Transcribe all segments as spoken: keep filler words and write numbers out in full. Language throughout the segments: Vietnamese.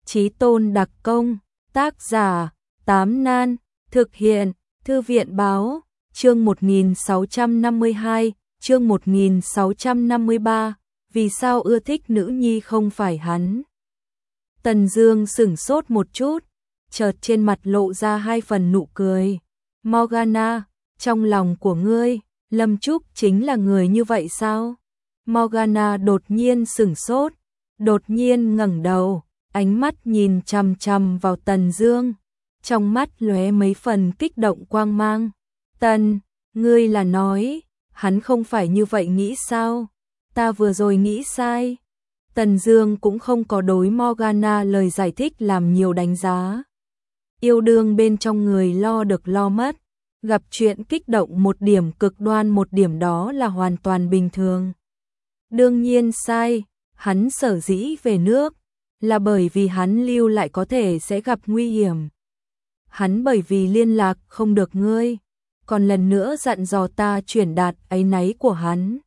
Chí tôn đặc công, tác giả, Tám Nan, thực hiện, Thư viện báo, chương một nghìn sáu trăm năm mươi hai, chương một nghìn sáu trăm năm mươi ba, vì sao ưa thích nữ nhi không phải hắn. Tần Dương sửng sốt một chút, chợt trên mặt lộ ra hai phần nụ cười. Morgana, trong lòng của ngươi, Lâm Trúc chính là người như vậy sao? Morgana đột nhiên sửng sốt, đột nhiên ngẩng đầu, ánh mắt nhìn chằm chằm vào Tần Dương, trong mắt lóe mấy phần kích động quang mang. Tần, ngươi là nói, hắn không phải như vậy nghĩ sao? Ta vừa rồi nghĩ sai. Tần Dương cũng không có đối Morgana lời giải thích làm nhiều đánh giá. Yêu đương bên trong người lo được lo mất, gặp chuyện kích động một điểm cực đoan một điểm đó là hoàn toàn bình thường. Đương nhiên sai, hắn sở dĩ về nước là bởi vì hắn lưu lại có thể sẽ gặp nguy hiểm. Hắn bởi vì liên lạc không được ngươi, còn lần nữa dặn dò ta chuyển đạt áy náy của hắn.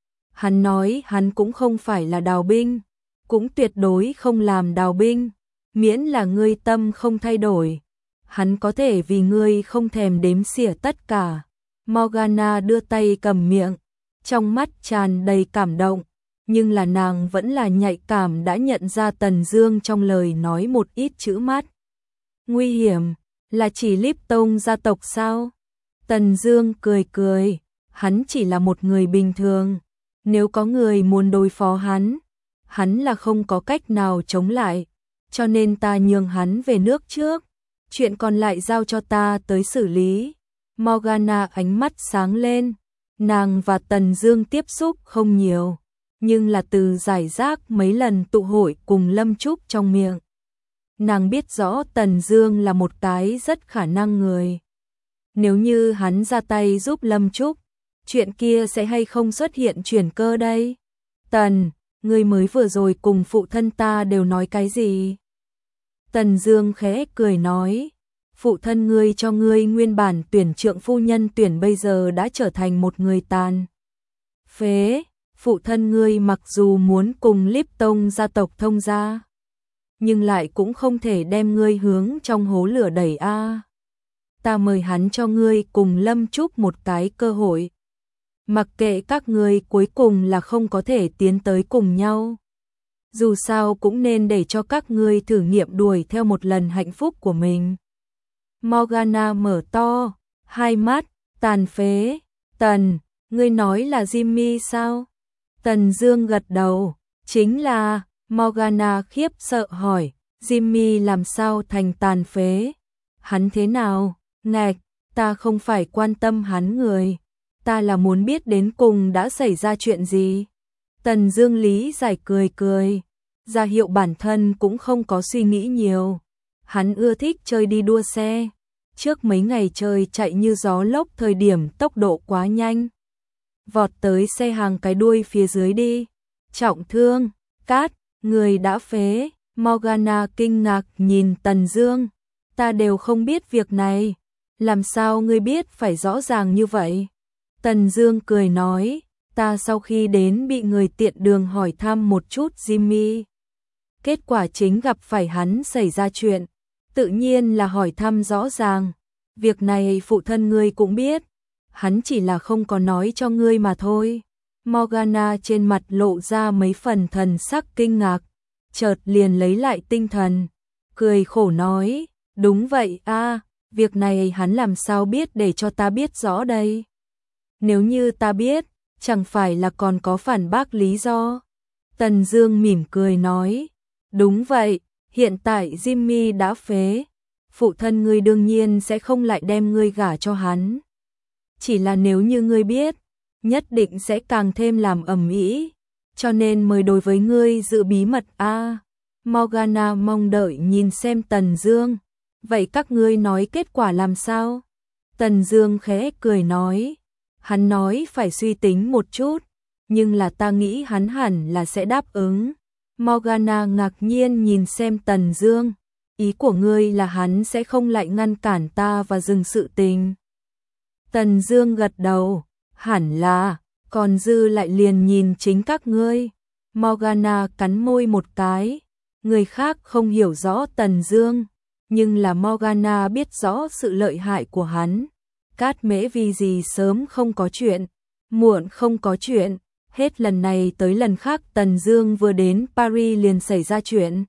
Hắn nói hắn cũng không phải là đào binh, cũng tuyệt đối không làm đào binh, miễn là ngươi tâm không thay đổi. Hắn có thể vì ngươi không thèm đếm xỉa tất cả. Morgana đưa tay cầm miệng, trong mắt tràn đầy cảm động, nhưng là nàng vẫn là nhạy cảm đã nhận ra Tần Dương trong lời nói một ít chữ mắt. Nguy hiểm, là chỉ Lipton gia tộc sao? Tần Dương cười cười, hắn chỉ là một người bình thường, nếu có người muốn đối phó hắn, hắn là không có cách nào chống lại, cho nên ta nhường hắn về nước trước, chuyện còn lại giao cho ta tới xử lý. Morgana ánh mắt sáng lên, nàng và Tần Dương tiếp xúc không nhiều, nhưng là từ giải rác mấy lần tụ hội cùng Lâm Trúc trong miệng. Nàng biết rõ Tần Dương là một cái rất khả năng người. Nếu như hắn ra tay giúp Lâm Trúc, chuyện kia sẽ hay không xuất hiện chuyển cơ đây? Tần, ngươi mới vừa rồi cùng phụ thân ta đều nói cái gì? Tần Dương khẽ cười nói, phụ thân ngươi cho ngươi nguyên bản tuyển trượng phu nhân tuyển bây giờ đã trở thành một người tàn phế. Phụ thân ngươi mặc dù muốn cùng Lipton gia tộc thông gia, nhưng lại cũng không thể đem ngươi hướng trong hố lửa đẩy a. À. Ta mời hắn cho ngươi cùng Lâm Trúc một cái cơ hội. Mặc kệ các ngươi cuối cùng là không có thể tiến tới cùng nhau, dù sao cũng nên để cho các ngươi thử nghiệm đuổi theo một lần hạnh phúc của mình. Morgana mở to hai mắt, tàn phế, Tần, ngươi nói là Jimmy sao? Tần Dương gật đầu, chính là. Morgana khiếp sợ hỏi, Jimmy làm sao thành tàn phế? Hắn thế nào? Ngạch, ta không phải quan tâm hắn người, ta là muốn biết đến cùng đã xảy ra chuyện gì. Tần Dương lý giải cười cười, ra hiệu bản thân cũng không có suy nghĩ nhiều. Hắn ưa thích chơi đi đua xe, trước mấy ngày trời chạy như gió lốc thời điểm tốc độ quá nhanh, vọt tới xe hàng cái đuôi phía dưới đi, trọng thương, cát, người đã phế. Morgana kinh ngạc nhìn Tần Dương, ta đều không biết việc này, làm sao ngươi biết phải rõ ràng như vậy? Tần Dương cười nói, ta sau khi đến bị người tiện đường hỏi thăm một chút Jimmy, kết quả chính gặp phải hắn xảy ra chuyện, tự nhiên là hỏi thăm rõ ràng, việc này phụ thân ngươi cũng biết, hắn chỉ là không có nói cho ngươi mà thôi. Morgana trên mặt lộ ra mấy phần thần sắc kinh ngạc, chợt liền lấy lại tinh thần, cười khổ nói, đúng vậy a, à, việc này hắn làm sao biết để cho ta biết rõ đây? Nếu như ta biết, chẳng phải là còn có phản bác lý do? Tần Dương mỉm cười nói, đúng vậy, hiện tại Jimmy đã phế, phụ thân ngươi đương nhiên sẽ không lại đem ngươi gả cho hắn. Chỉ là nếu như ngươi biết, nhất định sẽ càng thêm làm ầm ĩ, cho nên mới đối với ngươi giữ bí mật a. À. Morgana mong đợi nhìn xem Tần Dương, vậy các ngươi nói kết quả làm sao? Tần Dương khẽ cười nói, hắn nói phải suy tính một chút, nhưng là ta nghĩ hắn hẳn là sẽ đáp ứng. Morgana ngạc nhiên nhìn xem Tần Dương, ý của ngươi là hắn sẽ không lại ngăn cản ta và dừng sự tình? Tần Dương gật đầu, hẳn là, còn dư lại liền nhìn chính các ngươi. Morgana cắn môi một cái, Người khác không hiểu rõ Tần Dương, nhưng là Morgana biết rõ sự lợi hại của hắn. Cát Mễ vì gì sớm không có chuyện, muộn không có chuyện, hết lần này tới lần khác Tần Dương vừa đến Paris liền xảy ra chuyện.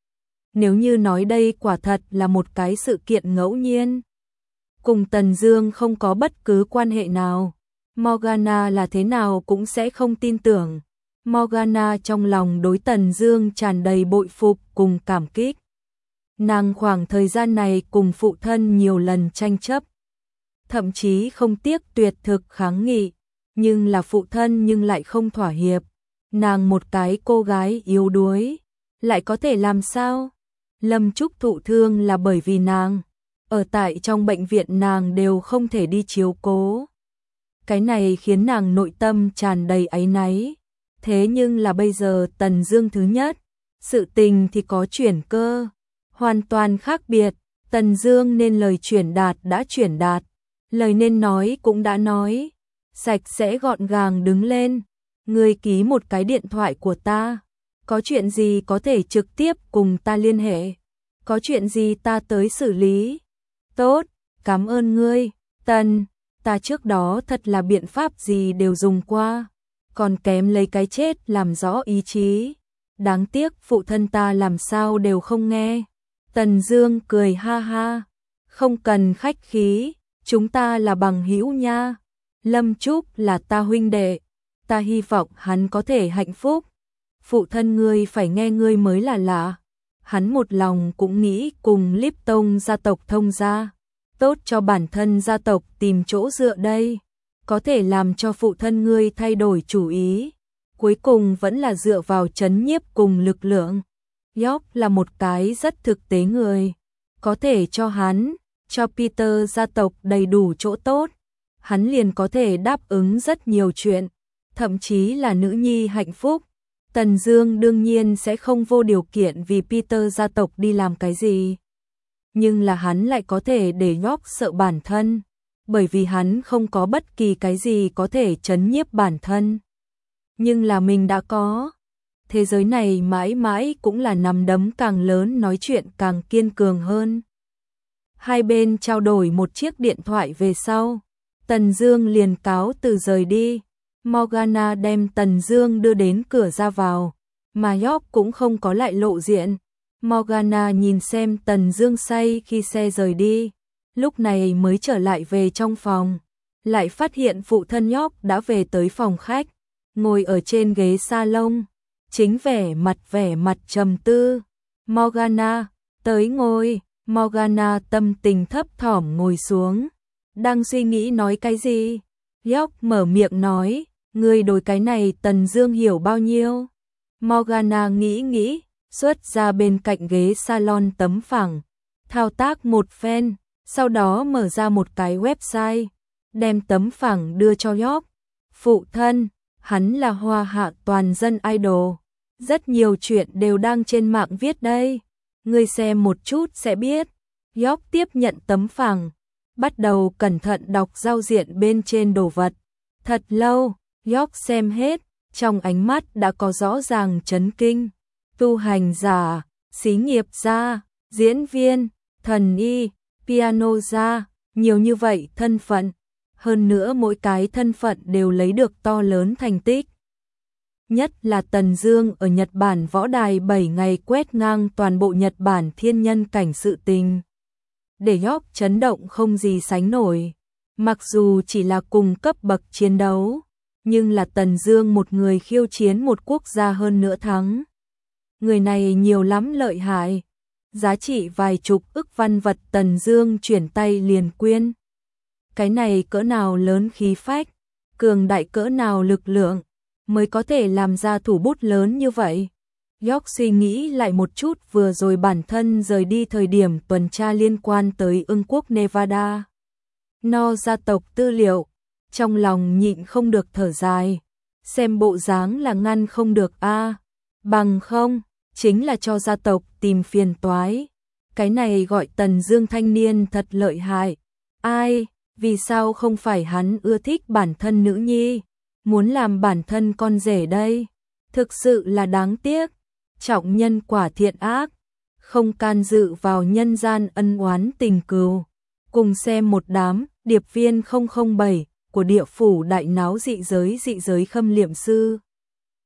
Nếu như nói đây quả thật là một cái sự kiện ngẫu nhiên, cùng Tần Dương không có bất cứ quan hệ nào, Morgana là thế nào cũng sẽ không tin tưởng. Morgana trong lòng đối Tần Dương tràn đầy bội phục cùng cảm kích. Nàng khoảng thời gian này cùng phụ thân nhiều lần tranh chấp, thậm chí không tiếc tuyệt thực kháng nghị, nhưng là phụ thân nhưng lại không thỏa hiệp. Nàng một cái cô gái yếu đuối, lại có thể làm sao? Lâm Trúc thụ thương là bởi vì nàng, ở tại trong bệnh viện nàng đều không thể đi chiếu cố. Cái này khiến nàng nội tâm tràn đầy áy náy. Thế nhưng là bây giờ Tần Dương thứ nhất, sự tình thì có chuyển cơ, hoàn toàn khác biệt. Tần Dương nên lời chuyển đạt đã chuyển đạt, lời nên nói cũng đã nói, sạch sẽ gọn gàng đứng lên. Ngươi ký một cái điện thoại của ta, có chuyện gì có thể trực tiếp cùng ta liên hệ, có chuyện gì ta tới xử lý. Tốt, cảm ơn ngươi, Tần, ta trước đó thật là biện pháp gì đều dùng qua, còn kém lấy cái chết làm rõ ý chí. Đáng tiếc phụ thân ta làm sao đều không nghe. Tần Dương cười ha ha, không cần khách khí, chúng ta là bằng hữu nha. Lâm Trúc là ta huynh đệ, ta hy vọng hắn có thể hạnh phúc. Phụ thân ngươi phải nghe ngươi mới là lạ. Hắn một lòng cũng nghĩ cùng Lipton gia tộc thông gia, tốt cho bản thân gia tộc tìm chỗ dựa đây, có thể làm cho phụ thân ngươi thay đổi chủ ý. Cuối cùng vẫn là dựa vào trấn nhiếp cùng lực lượng. York là một cái rất thực tế người, có thể cho hắn, cho Peter gia tộc đầy đủ chỗ tốt, hắn liền có thể đáp ứng rất nhiều chuyện, thậm chí là nữ nhi hạnh phúc. Tần Dương đương nhiên sẽ không vô điều kiện vì Peter gia tộc đi làm cái gì, nhưng là hắn lại có thể để York sợ bản thân, bởi vì hắn không có bất kỳ cái gì có thể trấn nhiếp bản thân. Nhưng là mình đã có. Thế giới này mãi mãi cũng là nắm đấm càng lớn nói chuyện càng kiên cường hơn. Hai bên trao đổi một chiếc điện thoại về sau, Tần Dương liền cáo từ rời đi. Morgana đem Tần Dương đưa đến cửa ra vào, mà York cũng không có lại lộ diện. Morgana nhìn xem Tần Dương say khi xe rời đi, lúc này mới trở lại về trong phòng, lại phát hiện phụ thân York đã về tới phòng khách, ngồi ở trên ghế salon, chính vẻ mặt vẻ mặt trầm tư. Morgana, tới ngồi. Morgana tâm tình thấp thỏm ngồi xuống, đang suy nghĩ nói cái gì. York mở miệng nói, ngươi đối cái này Tần Dương hiểu bao nhiêu? Morgana nghĩ nghĩ, xuất ra bên cạnh ghế salon tấm phẳng, thao tác một phen, sau đó mở ra một cái website, đem tấm phẳng đưa cho York. Phụ thân, hắn là hoa hạ toàn dân idol, rất nhiều chuyện đều đang trên mạng viết đây, ngươi xem một chút sẽ biết. York tiếp nhận tấm phẳng, bắt đầu cẩn thận đọc giao diện bên trên đồ vật. Thật lâu, York xem hết, trong ánh mắt đã có rõ ràng chấn kinh. Tu hành giả, xí nghiệp gia, diễn viên, thần y, piano gia, nhiều như vậy thân phận, hơn nữa mỗi cái thân phận đều lấy được to lớn thành tích. Nhất là Tần Dương ở Nhật Bản võ đài bảy ngày quét ngang toàn bộ Nhật Bản thiên nhân cảnh sự tình, để York chấn động không gì sánh nổi. Mặc dù chỉ là cùng cấp bậc chiến đấu, nhưng là Tần Dương một người khiêu chiến một quốc gia hơn nữa thắng. Người này nhiều lắm lợi hại, giá trị vài chục ức văn vật Tần Dương chuyển tay liền quyên. Cái này cỡ nào lớn khí phách, cường đại cỡ nào lực lượng, mới có thể làm ra thủ bút lớn như vậy. York suy nghĩ lại một chút vừa rồi bản thân rời đi thời điểm tuần tra liên quan tới Ưng quốc Nevada, no gia tộc tư liệu, trong lòng nhịn không được thở dài, xem bộ dáng là ngăn không được a, bằng không chính là cho gia tộc tìm phiền toái. Cái này gọi Tần Dương thanh niên thật lợi hại. Ai, vì sao không phải hắn ưa thích bản thân nữ nhi, muốn làm bản thân con rể đây? Thực sự là đáng tiếc. trọng nhân quả thiện ác, không can dự vào nhân gian ân oán tình cừu. Cùng xem một đám điệp viên không không bảy của địa phủ đại náo dị giới dị giới Khâm Liệm Sư.